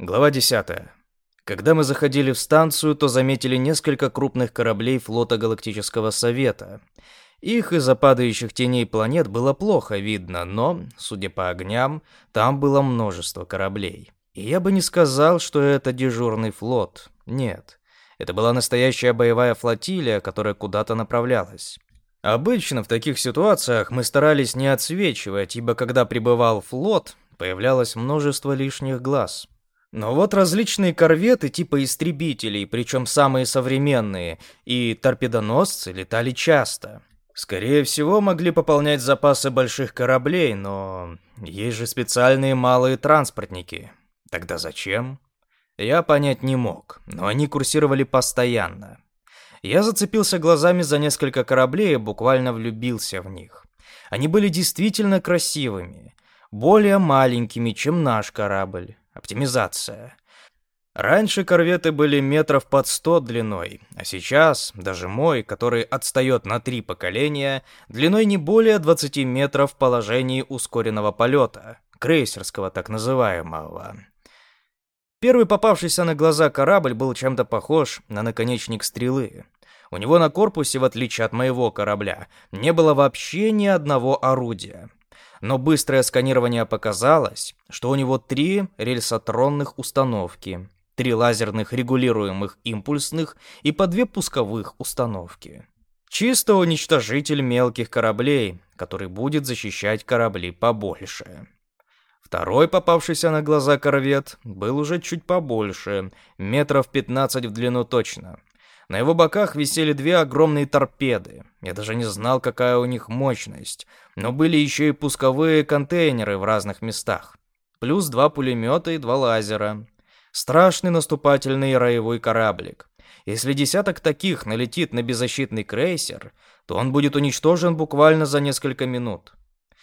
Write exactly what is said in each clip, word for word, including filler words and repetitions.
Глава десятая. Когда мы заходили в станцию, то заметили несколько крупных кораблей флота Галактического Совета. Их из-за падающих теней планет было плохо видно, но, судя по огням, там было множество кораблей. И я бы не сказал, что это дежурный флот. Нет, это была настоящая боевая флотилия, которая куда-то направлялась. Обычно в таких ситуациях мы старались не отсвечивать, ибо когда прибывал флот, появлялось множество лишних глаз. Но вот различные корветы типа истребителей, причем самые современные, и торпедоносцы летали часто. Скорее всего, могли пополнять запасы больших кораблей, но есть же специальные малые транспортники. Тогда зачем? Я понять не мог, но они курсировали постоянно. Я зацепился глазами за несколько кораблей и буквально влюбился в них. Они были действительно красивыми, более маленькими, чем наш корабль. Оптимизация. Раньше корветы были метров под сто длиной, а сейчас даже мой, который отстает на три поколения, длиной не более двадцати метров в положении ускоренного полета, крейсерского так называемого. Первый попавшийся на глаза корабль был чем-то похож на наконечник стрелы. У него на корпусе, в отличие от моего корабля, не было вообще ни одного орудия. Но быстрое сканирование показалось, что у него три рельсотронных установки, три лазерных регулируемых импульсных и по две пусковых установки. Чисто уничтожитель мелких кораблей, который будет защищать корабли побольше. Второй попавшийся на глаза корвет был уже чуть побольше, метров пятнадцать в длину точно. На его боках висели две огромные торпеды. Я даже не знал, какая у них мощность. Но были еще и пусковые контейнеры в разных местах. Плюс два пулемета и два лазера. Страшный наступательный роевой кораблик. Если десяток таких налетит на беззащитный крейсер, то он будет уничтожен буквально за несколько минут.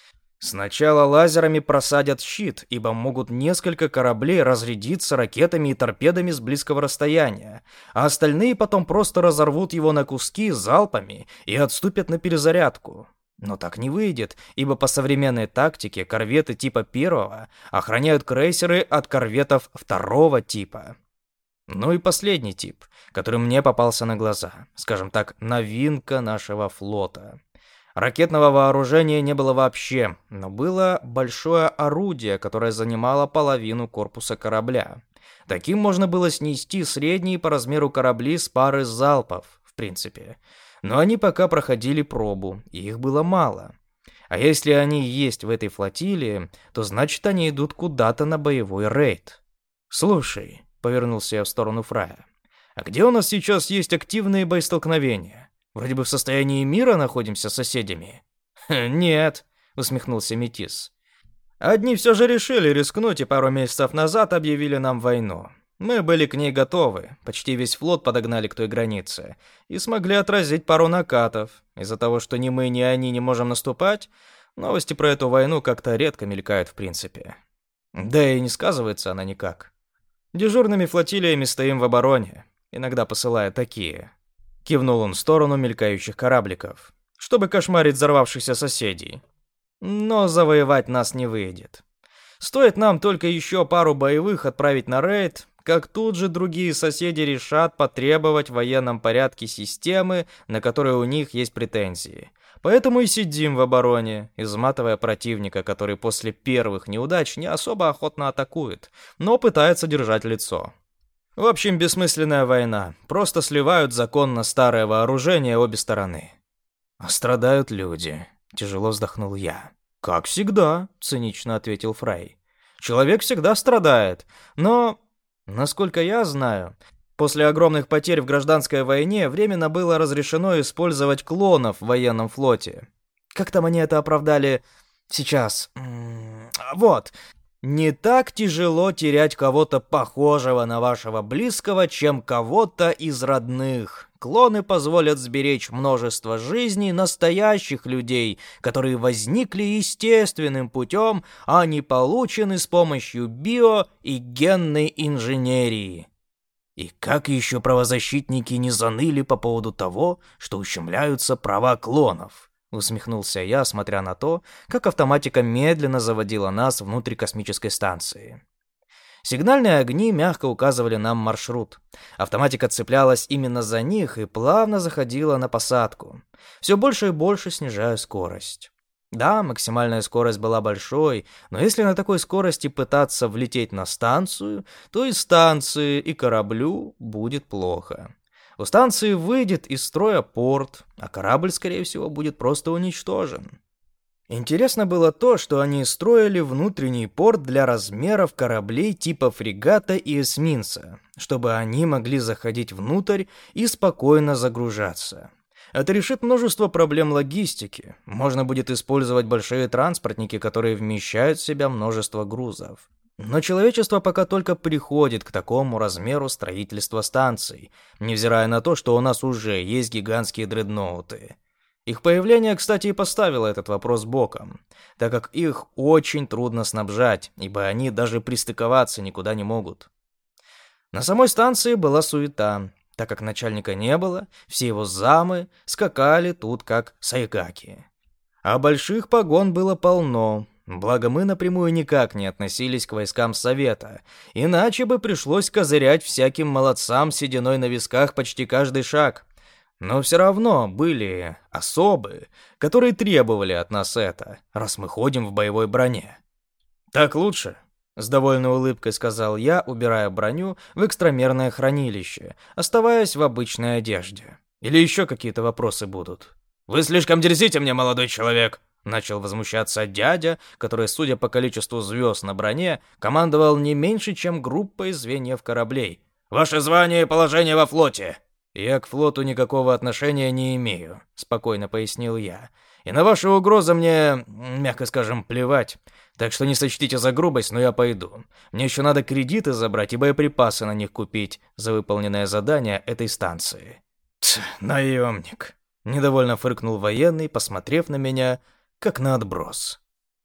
Сначала лазерами просадят щит, ибо могут несколько кораблей разрядиться ракетами и торпедами с близкого расстояния, а остальные потом просто разорвут его на куски залпами и отступят на перезарядку. Но так не выйдет, ибо по современной тактике корветы типа первого охраняют крейсеры от корветов второго типа. Ну и последний тип, который мне попался на глаза, скажем так, новинка нашего флота. Ракетного вооружения не было вообще, но было большое орудие, которое занимало половину корпуса корабля. Таким можно было снести средние по размеру корабли с пары залпов, в принципе. Но они пока проходили пробу, и их было мало. А если они есть в этой флотилии, то значит они идут куда-то на боевой рейд. «Слушай», — повернулся я в сторону Фрая, — «а где у нас сейчас есть активные боестолкновения? Вроде бы в состоянии мира находимся с соседями». «Нет», — усмехнулся Метис. «Одни все же решили рискнуть и пару месяцев назад объявили нам войну. Мы были к ней готовы, почти весь флот подогнали к той границе и смогли отразить пару накатов. Из-за того, что ни мы, ни они не можем наступать, новости про эту войну как-то редко мелькают в принципе. Да и не сказывается она никак. Дежурными флотилиями стоим в обороне, иногда посылая такие». Кивнул он в сторону мелькающих корабликов, чтобы кошмарить взорвавшихся соседей. Но завоевать нас не выйдет. Стоит нам только еще пару боевых отправить на рейд, как тут же другие соседи решат потребовать в военном порядке системы, на которые у них есть претензии. Поэтому и сидим в обороне, изматывая противника, который после первых неудач не особо охотно атакует, но пытается держать лицо. В общем, бессмысленная война. Просто сливают законно старое вооружение обе стороны. А страдают люди. Тяжело вздохнул я. Как всегда, цинично ответил Фрай. Человек всегда страдает. Но, насколько я знаю, после огромных потерь в гражданской войне временно было разрешено использовать клонов в военном флоте. Как там они это оправдали сейчас? Вот. Не так тяжело терять кого-то похожего на вашего близкого, чем кого-то из родных. Клоны позволят сберечь множество жизней настоящих людей, которые возникли естественным путем, а не получены с помощью био- и генной инженерии. И как еще правозащитники не заныли по поводу того, что ущемляются права клонов? Усмехнулся я, смотря на то, как автоматика медленно заводила нас внутрь космической станции. Сигнальные огни мягко указывали нам маршрут. Автоматика цеплялась именно за них и плавно заходила на посадку, все больше и больше снижая скорость. Да, максимальная скорость была большой, но если на такой скорости пытаться влететь на станцию, то и станции, и кораблю будет плохо. У станции выйдет из строя порт, а корабль, скорее всего, будет просто уничтожен. Интересно было то, что они строили внутренний порт для размеров кораблей типа фрегата и эсминца, чтобы они могли заходить внутрь и спокойно загружаться. Это решит множество проблем логистики. Можно будет использовать большие транспортники, которые вмещают в себя множество грузов. Но человечество пока только приходит к такому размеру строительства станций, невзирая на то, что у нас уже есть гигантские дредноуты. Их появление, кстати, и поставило этот вопрос боком, так как их очень трудно снабжать, ибо они даже пристыковаться никуда не могут. На самой станции была суета. Так как начальника не было, все его замы скакали тут как сайгаки. А больших погон было полно, благо мы напрямую никак не относились к войскам Совета, иначе бы пришлось козырять всяким молодцам с сединой на висках почти каждый шаг. Но все равно были особы, которые требовали от нас это, раз мы ходим в боевой броне. «Так лучше», — с довольной улыбкой сказал я, убирая броню в экстрамерное хранилище, оставаясь в обычной одежде. «Или еще какие-то вопросы будут?» «Вы слишком дерзите мне, молодой человек!» — начал возмущаться дядя, который, судя по количеству звезд на броне, командовал не меньше, чем группой звеньев кораблей. «Ваше звание и положение во флоте!» «Я к флоту никакого отношения не имею», — спокойно пояснил я. «И на ваши угрозы мне, мягко скажем, плевать. Так что не сочтите за грубость, но я пойду. Мне еще надо кредиты забрать и боеприпасы на них купить за выполненное задание этой станции». «Ть, наемник», — недовольно фыркнул военный, посмотрев на меня, как на отброс.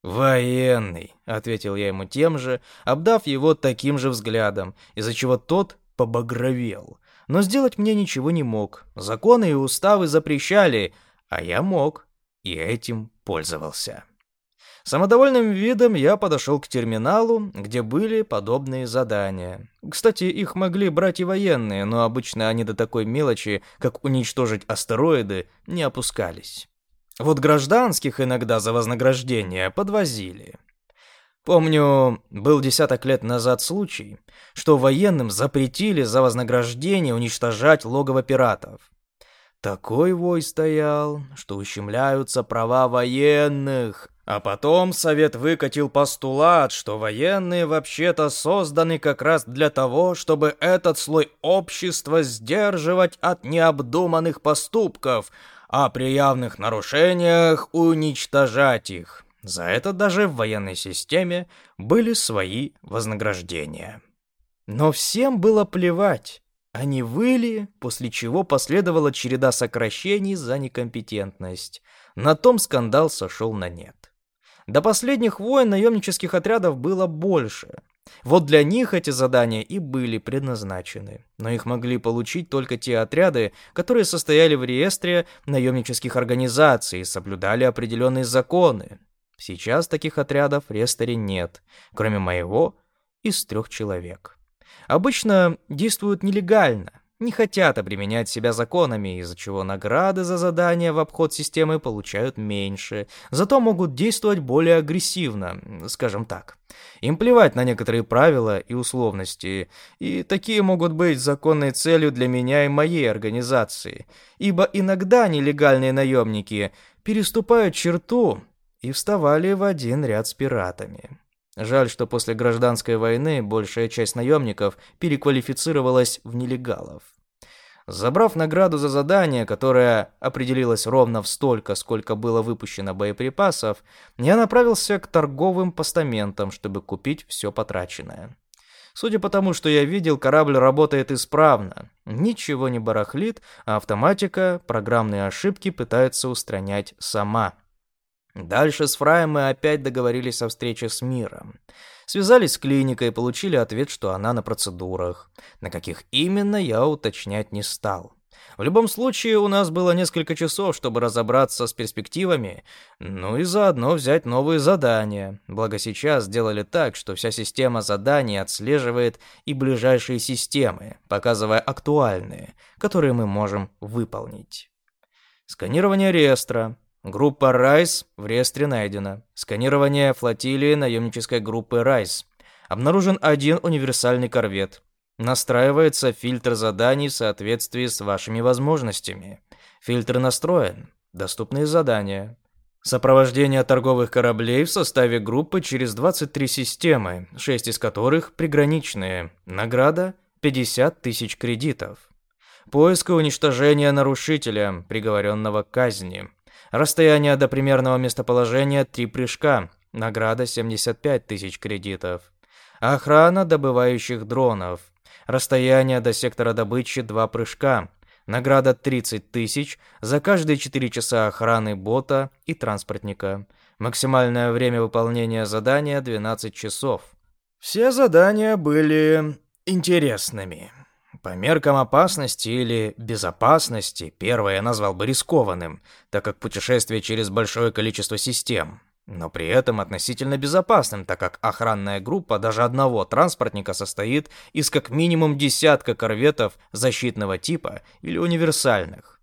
«Военный», — ответил я ему тем же, обдав его таким же взглядом, из-за чего тот побагровел. Но сделать мне ничего не мог. Законы и уставы запрещали, а я мог, и этим пользовался. Самодовольным видом я подошел к терминалу, где были подобные задания. Кстати, их могли брать и военные, но обычно они до такой мелочи, как уничтожить астероиды, не опускались. Вот гражданских иногда за вознаграждение подвозили. Помню, был десяток лет назад случай, что военным запретили за вознаграждение уничтожать логово пиратов. Такой вой стоял, что ущемляются права военных. А потом Совет выкатил постулат, что военные вообще-то созданы как раз для того, чтобы этот слой общества сдерживать от необдуманных поступков, а при явных нарушениях уничтожать их. За это даже в военной системе были свои вознаграждения. Но всем было плевать. Они выли, после чего последовала череда сокращений за некомпетентность. На том скандал сошел на нет. До последних войн наемнических отрядов было больше. Вот для них эти задания и были предназначены. Но их могли получить только те отряды, которые состояли в реестре наемнических организаций и соблюдали определенные законы. Сейчас таких отрядов в реестре нет, кроме моего, из трех человек. Обычно действуют нелегально, не хотят обременять себя законами, из-за чего награды за задания в обход системы получают меньше, зато могут действовать более агрессивно, скажем так. Им плевать на некоторые правила и условности, и такие могут быть законной целью для меня и моей организации, ибо иногда нелегальные наемники переступают черту и вставали в один ряд с пиратами. Жаль, что после гражданской войны большая часть наемников переквалифицировалась в нелегалов. Забрав награду за задание, которое определилось ровно в столько, сколько было выпущено боеприпасов, я направился к торговым постаментам, чтобы купить все потраченное. Судя по тому, что я видел, корабль работает исправно. Ничего не барахлит, а автоматика программные ошибки пытается устранять сама. Дальше с Фраем мы опять договорились о встрече с Миром. Связались с клиникой и получили ответ, что она на процедурах. На каких именно, я уточнять не стал. В любом случае, у нас было несколько часов, чтобы разобраться с перспективами, ну и заодно взять новые задания. Благо сейчас сделали так, что вся система заданий отслеживает и ближайшие системы, показывая актуальные, которые мы можем выполнить. Сканирование реестра. Группа Райс в реестре найдена. Сканирование флотилии наемнической группы Райс. Обнаружен один универсальный корвет. Настраивается фильтр заданий в соответствии с вашими возможностями. Фильтр настроен. Доступные задания. Сопровождение торговых кораблей в составе группы через двадцать три системы, шесть из которых приграничные. Награда пятьдесят тысяч кредитов. Поиск и уничтожение нарушителя, приговоренного к казни. Расстояние до примерного местоположения три прыжка. Награда семьдесят пять тысяч кредитов. Охрана добывающих дронов. Расстояние до сектора добычи два прыжка. Награда тридцать тысяч за каждые четыре часа охраны бота и транспортника. Максимальное время выполнения задания двенадцать часов. Все задания были интересными. По меркам опасности или безопасности, первое я назвал бы рискованным, так как путешествие через большое количество систем. Но при этом относительно безопасным, так как охранная группа даже одного транспортника состоит из как минимум десятка корветов защитного типа или универсальных.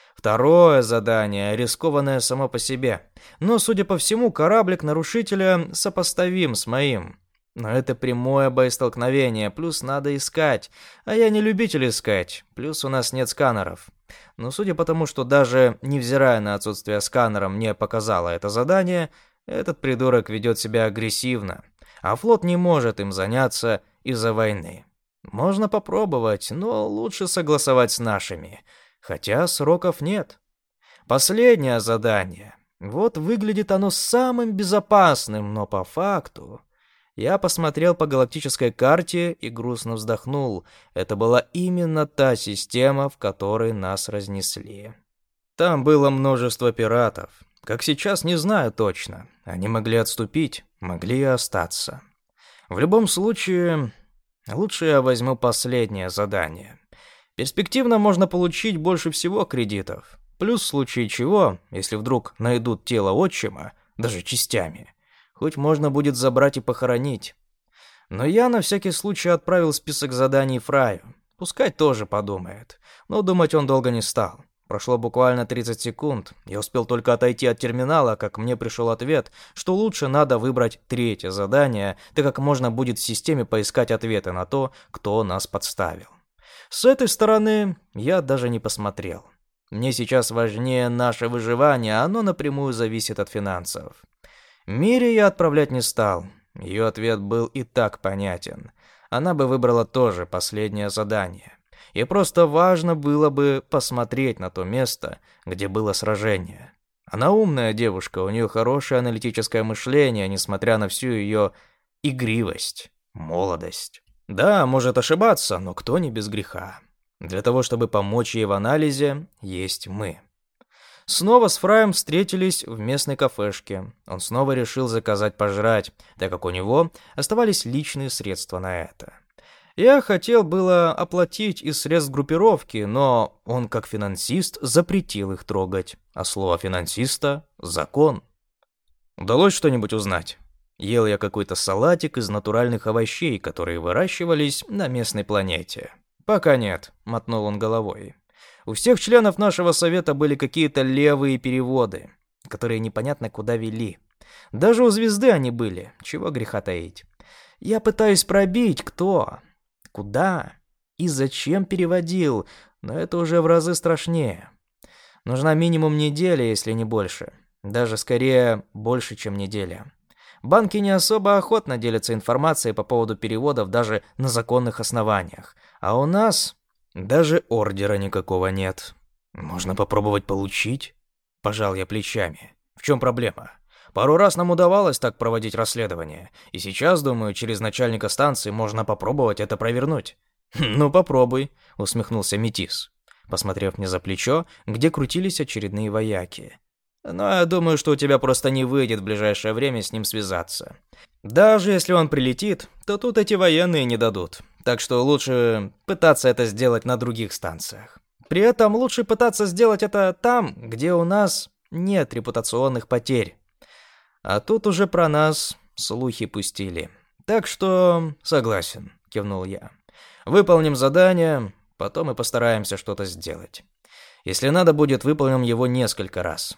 Второе задание рискованное само по себе, но, судя по всему, кораблик нарушителя сопоставим с моим. Но это прямое боестолкновение, плюс надо искать, а я не любитель искать, плюс у нас нет сканеров. Но судя по тому, что даже невзирая на отсутствие сканера мне показало это задание, этот придурок ведет себя агрессивно, а флот не может им заняться из-за войны. Можно попробовать, но лучше согласовать с нашими, хотя сроков нет. Последнее задание. Вот выглядит оно самым безопасным, но по факту... Я посмотрел по галактической карте и грустно вздохнул. Это была именно та система, в которой нас разнесли. Там было множество пиратов. Как сейчас, не знаю точно. Они могли отступить, могли и остаться. В любом случае, лучше я возьму последнее задание. Перспективно можно получить больше всего кредитов. Плюс в случае чего, если вдруг найдут тело отчима, даже частями, хоть можно будет забрать и похоронить. Но я на всякий случай отправил список заданий Фраю. Пускай тоже подумает. Но думать он долго не стал. Прошло буквально тридцать секунд. Я успел только отойти от терминала, как мне пришел ответ, что лучше надо выбрать третье задание, так как можно будет в системе поискать ответы на то, кто нас подставил. С этой стороны я даже не посмотрел. Мне сейчас важнее наше выживание, оно напрямую зависит от финансов. Мире я отправлять не стал. Ее ответ был и так понятен. Она бы выбрала тоже последнее задание. И просто важно было бы посмотреть на то место, где было сражение. Она умная девушка, у нее хорошее аналитическое мышление, несмотря на всю ее игривость, молодость. Да, может ошибаться, но кто не без греха. Для того, чтобы помочь ей в анализе, есть мы. Снова с Фраем встретились в местной кафешке. Он снова решил заказать пожрать, так как у него оставались личные средства на это. Я хотел было оплатить из средств группировки, но он, как финансист, запретил их трогать. А слово финансиста – закон. Удалось что-нибудь узнать? Ел я какой-то салатик из натуральных овощей, которые выращивались на местной планете. Пока нет, мотнул он головой. У всех членов нашего совета были какие-то левые переводы, которые непонятно куда вели. Даже у звезды они были, чего греха таить. Я пытаюсь пробить, кто, куда и зачем переводил, но это уже в разы страшнее. Нужна минимум неделя, если не больше. Даже скорее больше, чем неделя. Банки не особо охотно делятся информацией по поводу переводов даже на законных основаниях. А у нас... Даже ордера никакого нет. Можно попробовать получить? Пожал я плечами. В чем проблема? Пару раз нам удавалось так проводить расследование. И сейчас, думаю, через начальника станции можно попробовать это провернуть. Ну попробуй, усмехнулся Метис, посмотрев мне за плечо, где крутились очередные вояки. Но я думаю, что у тебя просто не выйдет в ближайшее время с ним связаться. Даже если он прилетит, то тут эти военные не дадут. Так что лучше пытаться это сделать на других станциях. При этом лучше пытаться сделать это там, где у нас нет репутационных потерь. А тут уже про нас слухи пустили. Так что согласен, кивнул я. Выполним задание, потом и постараемся что-то сделать. Если надо будет, выполним его несколько раз.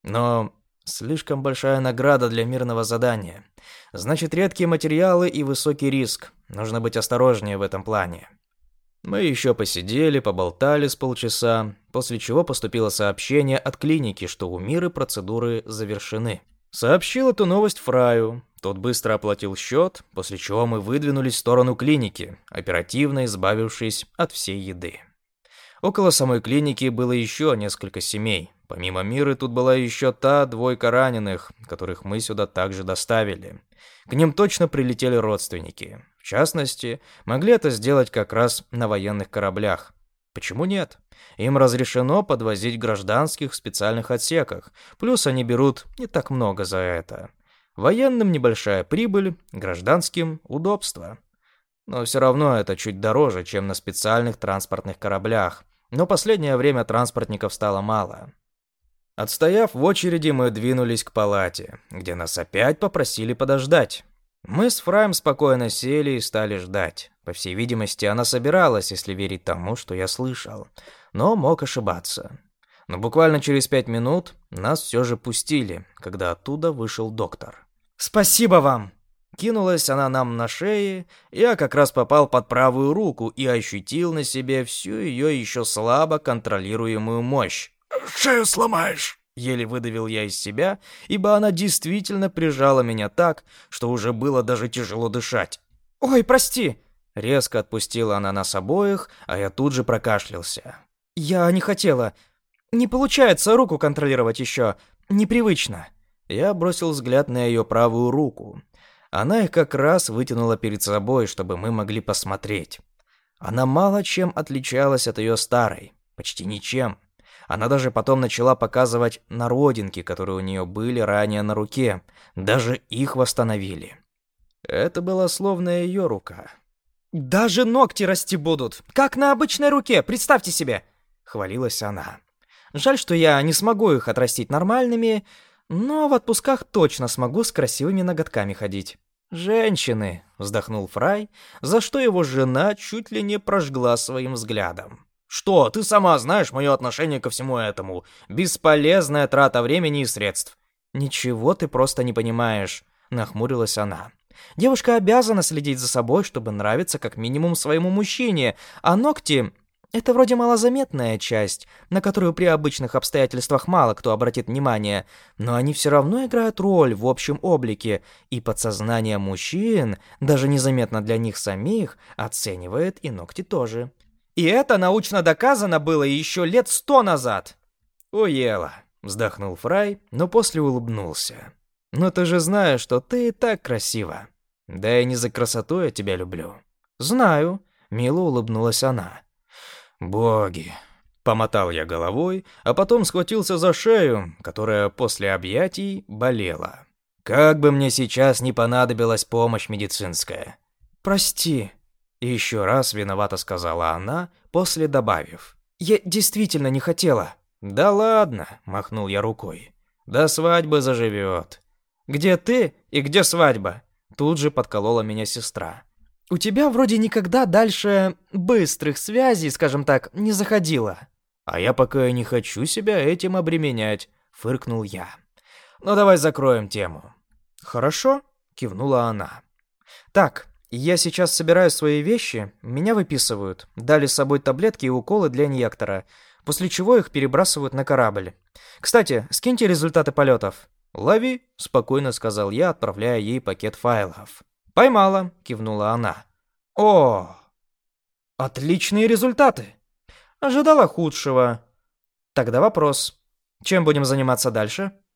Но слишком большая награда для мирного задания. Значит, редкие материалы и высокий риск. Нужно быть осторожнее в этом плане. Мы еще посидели, поболтали с полчаса, после чего поступило сообщение от клиники, что у Миры процедуры завершены. Сообщил эту новость Фраю. Тот быстро оплатил счет, после чего мы выдвинулись в сторону клиники, оперативно избавившись от всей еды. Около самой клиники было еще несколько семей. Помимо Миры тут была еще та двойка раненых, которых мы сюда также доставили. К ним точно прилетели родственники. В частности, могли это сделать как раз на военных кораблях. Почему нет? Им разрешено подвозить гражданских в специальных отсеках, плюс они берут не так много за это. Военным небольшая прибыль, гражданским удобство. Но все равно это чуть дороже, чем на специальных транспортных кораблях. Но последнее время транспортников стало мало. Отстояв в очереди, мы двинулись к палате, где нас опять попросили подождать. Мы с Фраем спокойно сели и стали ждать. По всей видимости, она собиралась, если верить тому, что я слышал. Но мог ошибаться. Но буквально через пять минут нас все же пустили, когда оттуда вышел доктор. «Спасибо вам!» Кинулась она нам на шее, я как раз попал под правую руку и ощутил на себе всю ее еще слабо контролируемую мощь. «Шею сломаешь!» Еле выдавил я из себя, ибо она действительно прижала меня так, что уже было даже тяжело дышать. «Ой, прости!» Резко отпустила она нас обоих, а я тут же прокашлялся. «Я не хотела. Не получается руку контролировать еще. Непривычно». Я бросил взгляд на ее правую руку. Она их как раз вытянула перед собой, чтобы мы могли посмотреть. Она мало чем отличалась от ее старой. Почти ничем. Она даже потом начала показывать народинки, которые у нее были ранее на руке. Даже их восстановили. Это была словно ее рука. «Даже ногти расти будут, как на обычной руке, представьте себе!» — хвалилась она. «Жаль, что я не смогу их отрастить нормальными, но в отпусках точно смогу с красивыми ноготками ходить». «Женщины!» — вздохнул Фрай, за что его жена чуть ли не прожгла своим взглядом. «Что, ты сама знаешь мое отношение ко всему этому. Бесполезная трата времени и средств». «Ничего ты просто не понимаешь», — нахмурилась она. «Девушка обязана следить за собой, чтобы нравиться как минимум своему мужчине, а ногти — это вроде малозаметная часть, на которую при обычных обстоятельствах мало кто обратит внимание, но они все равно играют роль в общем облике, и подсознание мужчин, даже незаметно для них самих, оценивает и ногти тоже. И это научно доказано было еще лет сто назад». «Уела», — вздохнул Фрай, но после улыбнулся. «Но ты же знаешь, что ты и так красива. Да и не за красоту я тебя люблю». «Знаю», — мило улыбнулась она. «Боги!» — помотал я головой, а потом схватился за шею, которая после объятий болела. «Как бы мне сейчас не понадобилась помощь медицинская!» «Прости!» — еще раз виновато сказала она, после добавив. «Я действительно не хотела». «Да ладно!» — махнул я рукой. «До свадьбы заживет». «Где ты и где свадьба?» Тут же подколола меня сестра. «У тебя вроде никогда дальше быстрых связей, скажем так, не заходило». «А я пока и не хочу себя этим обременять», — фыркнул я. «Ну давай закроем тему». «Хорошо», — кивнула она. «Так, я сейчас собираю свои вещи, меня выписывают. Дали с собой таблетки и уколы для инъектора, после чего их перебрасывают на корабль. Кстати, скиньте результаты полетов». «Лови», — спокойно сказал я, отправляя ей пакет файлов. «Поймала», — кивнула она. «О, отличные результаты!» «Ожидала худшего». «Тогда вопрос. Чем будем заниматься дальше?»